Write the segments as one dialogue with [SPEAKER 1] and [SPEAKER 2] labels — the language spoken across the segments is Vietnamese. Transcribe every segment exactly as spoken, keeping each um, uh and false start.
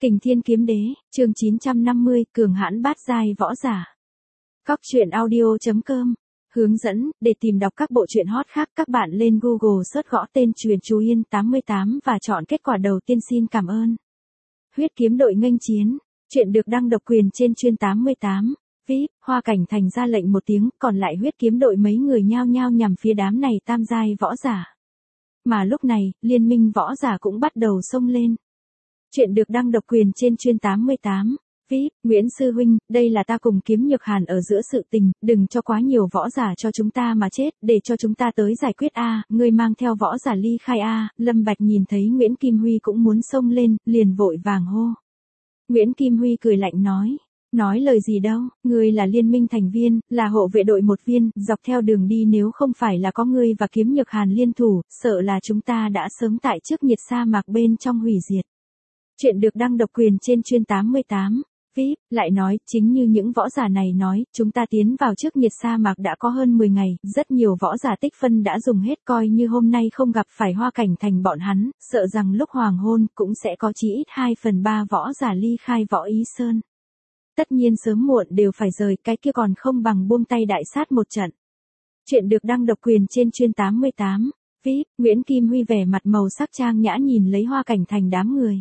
[SPEAKER 1] Kình Thiên Kiếm Đế, chương chín trăm năm mươi, cường hãn bát giai võ giả. Cóc truyện audio chấm com. Hướng dẫn, để tìm đọc các bộ truyện hot khác các bạn lên Google search gõ tên Truyện Chú Yên tám mươi tám và chọn kết quả đầu tiên. Xin cảm ơn. Huyết kiếm đội nghênh chiến, chuyện được đăng độc quyền trên Truyện tám mươi tám. vê i pê, Hoa Cảnh Thành ra lệnh một tiếng, còn lại huyết kiếm đội mấy người nhao nhao nhằm phía đám này tam giai võ giả. Mà lúc này, liên minh võ giả cũng bắt đầu xông lên. Chuyện được đăng độc quyền trên Truyện tám mươi tám. vê i pê, Nguyễn Sư Huynh, đây là ta cùng Kiếm Nhược Hàn ở giữa sự tình, đừng cho quá nhiều võ giả cho chúng ta mà chết, để cho chúng ta tới giải quyết a, ngươi mang theo võ giả ly khai a. Lâm Bạch nhìn thấy Nguyễn Kim Huy cũng muốn xông lên, liền vội vàng hô. Nguyễn Kim Huy cười lạnh nói. Nói lời gì đâu, ngươi là liên minh thành viên, là hộ vệ đội một viên, dọc theo đường đi nếu không phải là có ngươi và Kiếm Nhược Hàn liên thủ, sợ là chúng ta đã sớm tại trước nhiệt sa mạc bên trong hủy diệt. Chuyện được đăng độc quyền trên Truyện tám mươi tám. vê i pê, lại nói, chính như những võ giả này nói, chúng ta tiến vào trước nhiệt sa mạc đã có hơn mười ngày, rất nhiều võ giả tích phân đã dùng hết, coi như hôm nay không gặp phải Hoa Cảnh Thành bọn hắn, sợ rằng lúc hoàng hôn cũng sẽ có chí ít hai phần ba võ giả ly khai Võ Ý Sơn. Tất nhiên sớm muộn đều phải rời, cái kia còn không bằng buông tay đại sát một trận. Chuyện được đăng độc quyền trên Truyện tám mươi tám. vê i pê, Nguyễn Kim Huy vẻ mặt màu sắc trang nhã nhìn lấy Hoa Cảnh Thành đám người.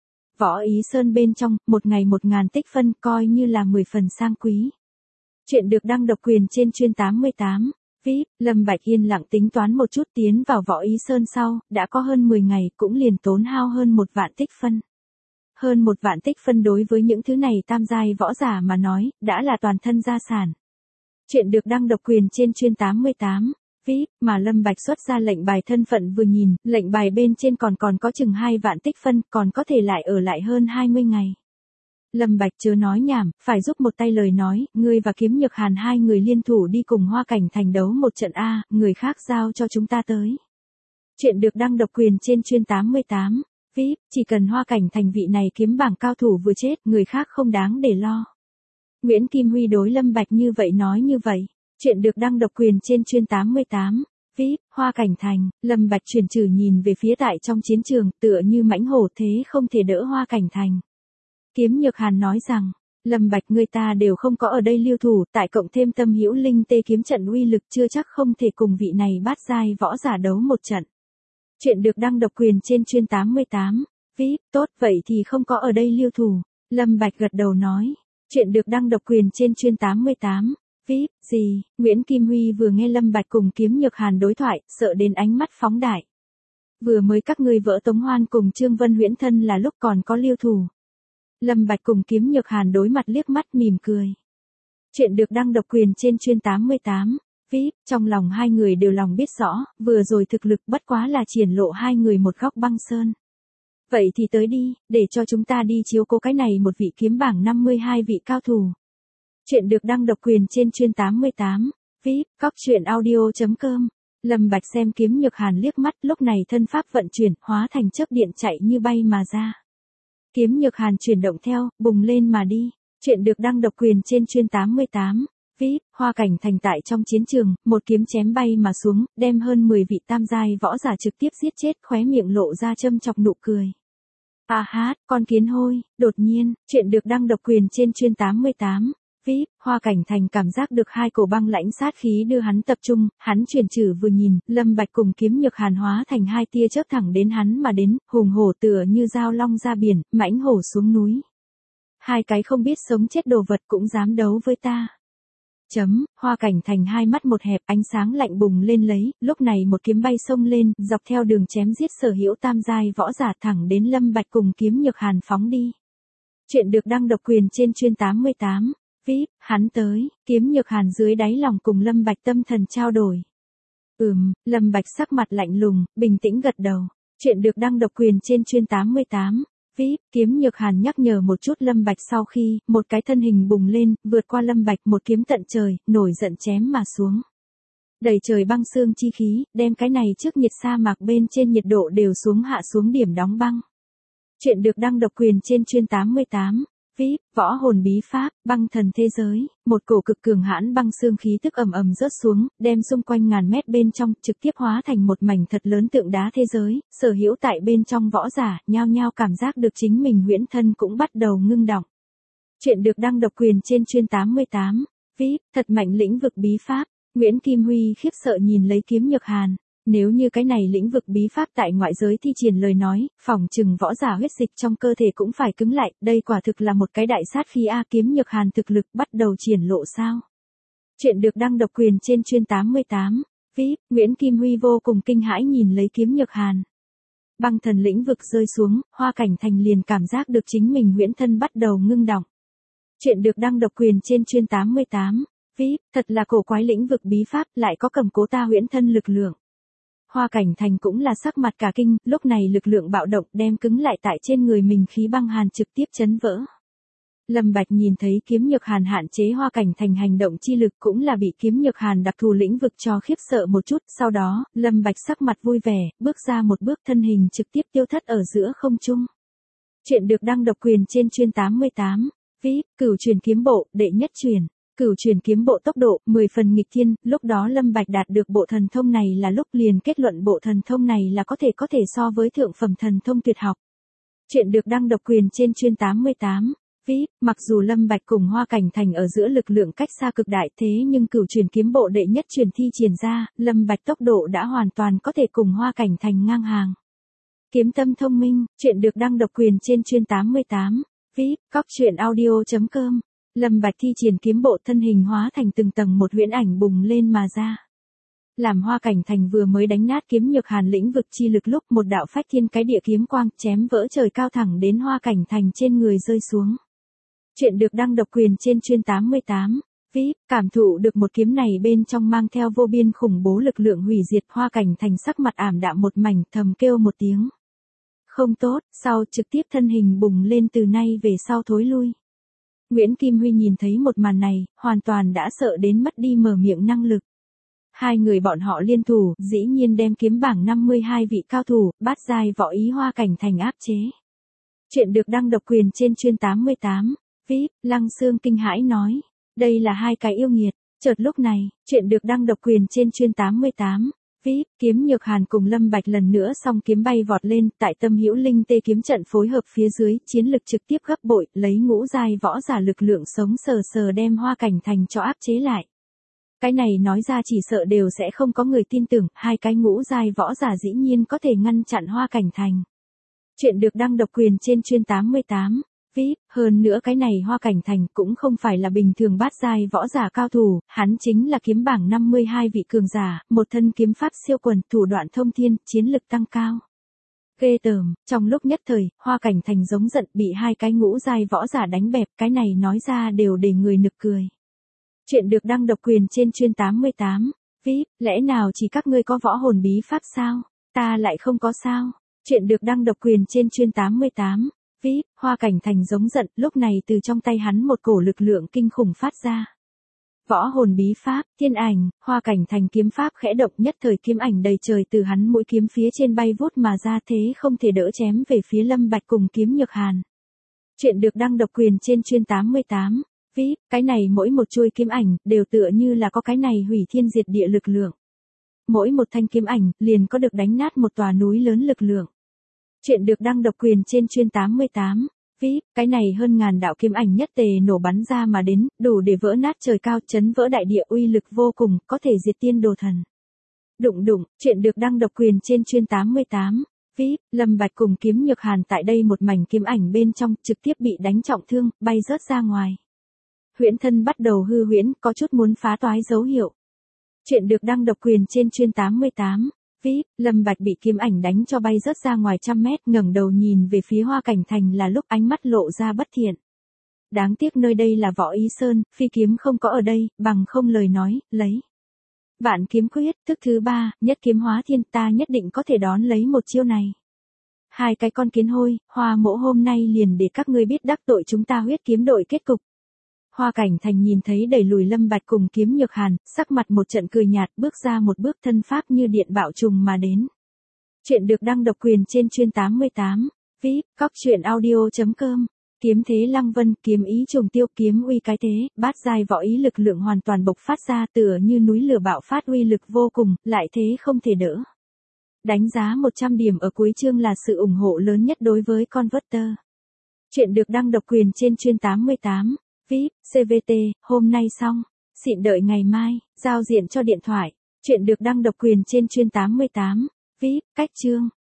[SPEAKER 1] Võ Ý Sơn bên trong, một ngày một ngàn tích phân coi như là mười phần sang quý. Chuyện được đăng độc quyền trên Truyện tám mươi tám. vê i pê, Lâm Bạch yên lặng tính toán một chút tiến vào Võ Ý Sơn sau, đã có hơn mười ngày cũng liền tốn hao hơn một vạn tích phân. Hơn một vạn tích phân đối với những thứ này tam giai võ giả mà nói, đã là toàn thân gia sản. Chuyện được đăng độc quyền trên Truyện tám mươi tám. vê i pê, mà Lâm Bạch xuất ra lệnh bài thân phận vừa nhìn, lệnh bài bên trên còn còn có chừng hai vạn tích phân, còn có thể lại ở lại hơn hai mươi ngày. Lâm Bạch chớ nói nhảm, phải giúp một tay lời nói, ngươi và Kiếm Nhược Hàn hai người liên thủ đi cùng Hoa Cảnh Thành đấu một trận a, người khác giao cho chúng ta tới. Chuyện được đăng độc quyền trên Truyện tám mươi tám. vê i pê, chỉ cần Hoa Cảnh Thành vị này kiếm bảng cao thủ vừa chết, người khác không đáng để lo. Nguyễn Kim Huy đối Lâm Bạch như vậy nói như vậy. Chuyện được đăng độc quyền trên Truyện tám mươi tám. vê i pê, Hoa Cảnh Thành, Lâm Bạch chuyển trừ nhìn về phía tại trong chiến trường, tựa như mãnh hổ thế không thể đỡ Hoa Cảnh Thành. Kiếm Nhược Hàn nói rằng, Lâm Bạch người ta đều không có ở đây lưu thủ, tại cộng thêm Tâm Hữu Linh Tê kiếm trận uy lực chưa chắc không thể cùng vị này bát giai võ giả đấu một trận. Chuyện được đăng độc quyền trên Truyện tám mươi tám. vê i pê, tốt vậy thì không có ở đây lưu thủ. Lâm Bạch gật đầu nói. Chuyện được đăng độc quyền trên Truyện tám mươi tám. vê i pê, gì? Nguyễn Kim Huy vừa nghe Lâm Bạch cùng Kiếm Nhược Hàn đối thoại, sợ đến ánh mắt phóng đại. Vừa mới các ngươi vỡ Tống Hoan cùng Trương Vân huyễn thân là lúc còn có lưu thủ. Lâm Bạch cùng Kiếm Nhược Hàn đối mặt liếc mắt mỉm cười. Chuyện được đăng độc quyền trên Truyện tám mươi tám. vê i pê, trong lòng hai người đều lòng biết rõ, vừa rồi thực lực bất quá là triển lộ hai người một góc băng sơn. Vậy thì tới đi, để cho chúng ta đi chiếu cố cái này một vị kiếm bảng năm mươi hai vị cao thủ. Chuyện được đăng độc quyền trên Truyện tám mươi tám. vê i pê, Cóc truyện audio chấm com. Lâm Bạch xem Kiếm Nhược Hàn liếc mắt, lúc này thân pháp vận chuyển, hóa thành chớp điện chạy như bay mà ra. Kiếm Nhược Hàn chuyển động theo, bùng lên mà đi. Chuyện được đăng độc quyền trên Truyện tám mươi tám. vê i pê, Hoa Cảnh Thành tại trong chiến trường, một kiếm chém bay mà xuống, đem hơn mười vị tam giai võ giả trực tiếp giết chết, khóe miệng lộ ra châm chọc nụ cười. A hát, con kiến hôi, đột nhiên, chuyện được đăng độc quyền trên Truyện tám mươi tám. vê i pê, Hoa Cảnh Thành cảm giác được hai cổ băng lãnh sát khí đưa hắn tập trung, hắn chuyển trừ vừa nhìn, Lâm Bạch cùng Kiếm Nhược Hàn hóa thành hai tia chớp thẳng đến hắn mà đến, hùng hổ tựa như dao long ra biển, mãnh hổ xuống núi. Hai cái không biết sống chết đồ vật cũng dám đấu với ta. Chấm, Hoa Cảnh Thành hai mắt một hẹp, ánh sáng lạnh bùng lên lấy, lúc này một kiếm bay xông lên, dọc theo đường chém giết sở hữu tam giai võ giả thẳng đến Lâm Bạch cùng Kiếm Nhược Hàn phóng đi. Chuyện được đăng độc quyền trên Truyện tám mươi tám. vê i pê, hắn tới, Kiếm Nhược Hàn dưới đáy lòng cùng Lâm Bạch tâm thần trao đổi. Ừm, Lâm Bạch sắc mặt lạnh lùng, bình tĩnh gật đầu. Chuyện được đăng độc quyền trên Truyện tám mươi tám. vê i pê, Kiếm Nhược Hàn nhắc nhở một chút Lâm Bạch sau khi, một cái thân hình bùng lên, vượt qua Lâm Bạch một kiếm tận trời, nổi giận chém mà xuống. Đầy trời băng sương chi khí, đem cái này trước nhiệt sa mạc bên trên nhiệt độ đều xuống hạ xuống điểm đóng băng. Chuyện được đăng độc quyền trên Truyện tám mươi tám. vê i pê, võ hồn bí pháp, băng thần thế giới, một cổ cực cường hãn băng xương khí tức ầm ầm rớt xuống, đem xung quanh ngàn mét bên trong, trực tiếp hóa thành một mảnh thật lớn tượng đá thế giới, sở hữu tại bên trong võ giả, nhao nhao cảm giác được chính mình huyễn thân cũng bắt đầu ngưng đọng. Chuyện được đăng độc quyền trên chuyên tám mươi tám, vê i pê, thật mạnh lĩnh vực bí pháp, Nguyễn Kim Huy khiếp sợ nhìn lấy Kiếm Nhược Hàn. Nếu như cái này lĩnh vực bí pháp tại ngoại giới thi triển lời nói, phỏng chừng võ giả huyết dịch trong cơ thể cũng phải cứng lại, đây quả thực là một cái đại sát khí a. Kiếm Nhược Hàn thực lực bắt đầu triển lộ sao? Chuyện được đăng độc quyền trên chuyên tám mươi tám, vê i pê, Nguyễn Kim Huy vô cùng kinh hãi nhìn lấy Kiếm Nhược Hàn. Băng thần lĩnh vực rơi xuống, Hoa Cảnh Thành liền cảm giác được chính mình huyễn thân bắt đầu ngưng đọng. Chuyện được đăng độc quyền trên chuyên tám mươi tám, vê i pê, thật là cổ quái lĩnh vực bí pháp, lại có cầm cố ta huyễn thân lực lượng. Hoa Cảnh Thành cũng là sắc mặt cả kinh, lúc này lực lượng bạo động đem cứng lại tại trên người mình khí băng hàn trực tiếp chấn vỡ. Lâm Bạch nhìn thấy Kiếm Nhược Hàn hạn chế Hoa Cảnh Thành hành động chi lực cũng là bị Kiếm Nhược Hàn đặc thù lĩnh vực cho khiếp sợ một chút, sau đó, Lâm Bạch sắc mặt vui vẻ, bước ra một bước thân hình trực tiếp tiêu thất ở giữa không trung. Chuyện được đăng độc quyền trên chuyên tám mươi tám, vê i pê, Cửu Truyền Kiếm Bộ, đệ nhất truyền. Cửu Truyền Kiếm Bộ tốc độ, mười phần nghịch thiên, lúc đó Lâm Bạch đạt được bộ thần thông này là lúc liền kết luận bộ thần thông này là có thể có thể so với thượng phẩm thần thông tuyệt học. Chuyện được đăng độc quyền trên chuyên tám mươi tám, vê i pê, mặc dù Lâm Bạch cùng Hoa Cảnh Thành ở giữa lực lượng cách xa cực đại thế nhưng Cửu Truyền Kiếm Bộ đệ nhất truyền thi triển ra, Lâm Bạch tốc độ đã hoàn toàn có thể cùng Hoa Cảnh Thành ngang hàng. Kiếm tâm thông minh, chuyện được đăng độc quyền trên chuyên tám mươi tám, vê i pê, cóc truyện audio chấm com. Lâm Bạch thi triển kiếm bộ thân hình hóa thành từng tầng một huyễn ảnh bùng lên mà ra. Làm Hoa Cảnh Thành vừa mới đánh nát Kiếm Nhược Hàn lĩnh vực chi lực lúc một đạo phách thiên cái địa kiếm quang chém vỡ trời cao thẳng đến Hoa Cảnh Thành trên người rơi xuống. Chuyện được đăng độc quyền trên chuyên tám mươi tám, vê i pê, cảm thụ được một kiếm này bên trong mang theo vô biên khủng bố lực lượng hủy diệt, Hoa Cảnh Thành sắc mặt ảm đạm một mảnh, thầm kêu một tiếng. Không tốt, sau trực tiếp thân hình bùng lên, từ nay về sau thối lui. Nguyễn Kim Huy nhìn thấy một màn này, hoàn toàn đã sợ đến mất đi mở miệng năng lực. Hai người bọn họ liên thủ, dĩ nhiên đem kiếm bảng năm mươi hai vị cao thủ, bát giai võ ý Hoa Cảnh Thành áp chế. Chuyện được đăng độc quyền trên chuyên tám mươi tám, vê i pê, Lăng Xương kinh hãi nói, đây là hai cái yêu nghiệt. Chợt lúc này, chuyện được đăng độc quyền trên chuyên tám mươi tám, vê i pê, Kiếm Nhược Hàn cùng Lâm Bạch lần nữa song kiếm bay vọt lên, tại Tâm Hữu Linh Tê kiếm trận phối hợp phía dưới, chiến lực trực tiếp gấp bội, lấy ngũ giai võ giả lực lượng sống sờ sờ đem Hoa Cảnh Thành cho áp chế lại. Cái này nói ra chỉ sợ đều sẽ không có người tin tưởng, hai cái ngũ giai võ giả dĩ nhiên có thể ngăn chặn Hoa Cảnh Thành. Chuyện được đăng độc quyền trên chuyên tám mươi tám, vê i pê, hơn nữa cái này Hoa Cảnh Thành cũng không phải là bình thường bát giai võ giả cao thủ, hắn chính là kiếm bảng năm mươi hai vị cường giả, một thân kiếm pháp siêu quần, thủ đoạn thông thiên, chiến lực tăng cao. Ghê tởm, trong lúc nhất thời, Hoa Cảnh Thành giống giận bị hai cái ngũ giai võ giả đánh bẹp, cái này nói ra đều để người nực cười. Chuyện được đăng độc quyền trên chuyên tám mươi tám, vê i pê, lẽ nào chỉ các ngươi có võ hồn bí pháp sao? Ta lại không có sao? Chuyện được đăng độc quyền trên chuyên tám mươi tám, vê i pê, Hoa Cảnh Thành giống giận, lúc này từ trong tay hắn một cổ lực lượng kinh khủng phát ra. Võ hồn bí pháp, thiên ảnh, Hoa Cảnh Thành kiếm pháp khẽ động, nhất thời kiếm ảnh đầy trời từ hắn mũi kiếm phía trên bay vút mà ra, thế không thể đỡ chém về phía Lâm Bạch cùng Kiếm Nhược Hàn. Chuyện được đăng độc quyền trên chuyên tám mươi tám, vê i pê, cái này mỗi một chuôi kiếm ảnh, đều tựa như là có cái này hủy thiên diệt địa lực lượng. Mỗi một thanh kiếm ảnh, liền có được đánh nát một tòa núi lớn lực lượng. Chuyện được đăng độc quyền trên chuyên tám mươi tám, vê i pê, cái này hơn ngàn đạo kiếm ảnh nhất tề nổ bắn ra mà đến, đủ để vỡ nát trời cao, chấn vỡ đại địa, uy lực vô cùng, có thể diệt tiên đồ thần. Đụng đụng, chuyện được đăng độc quyền trên chuyên tám mươi tám, vê i pê, Lâm Bạch cùng Kiếm Nhược Hàn tại đây một mảnh kiếm ảnh bên trong, trực tiếp bị đánh trọng thương, bay rớt ra ngoài. Huyễn thân bắt đầu hư huyễn, có chút muốn phá toái dấu hiệu. Chuyện được đăng độc quyền trên chuyên tám mươi tám, vê i pê, Lâm Bạch bị kiếm ảnh đánh cho bay rớt ra ngoài trăm mét, ngẩng đầu nhìn về phía Hoa Cảnh Thành là lúc ánh mắt lộ ra bất thiện. Đáng tiếc nơi đây là Võ Ý Sơn, phi kiếm không có ở đây, bằng không lời nói, lấy. Vạn kiếm quyết, thức thứ ba, nhất kiếm hóa thiên, ta nhất định có thể đón lấy một chiêu này. Hai cái con kiến hôi, Hoa Mỗ hôm nay liền để các ngươi biết đắc tội chúng ta Huyết Kiếm đội kết cục. Hoa Cảnh Thành nhìn thấy đẩy lùi Lâm Bạch cùng Kiếm Nhược Hàn, sắc mặt một trận cười nhạt, bước ra một bước, thân pháp như điện bạo trùng mà đến. Chuyện được đăng độc quyền trên chuyên tám mươi tám, vê i pê, cóc truyện audio chấm com. Kiếm thế lăng vân, kiếm ý trùng tiêu, kiếm uy cái thế, bát giai võ ý lực lượng hoàn toàn bộc phát ra tựa như núi lửa bạo phát uy lực vô cùng, lại thế không thể đỡ. Đánh giá một trăm điểm ở cuối chương là sự ủng hộ lớn nhất đối với Converter. Chuyện được đăng độc quyền trên chuyên tám mươi tám, vê i pê, xê vê tê, hôm nay xong, xịn đợi ngày mai, giao diện cho điện thoại. Chuyện được đăng độc quyền trên chuyên tám mươi tám, vê i pê, cách chương.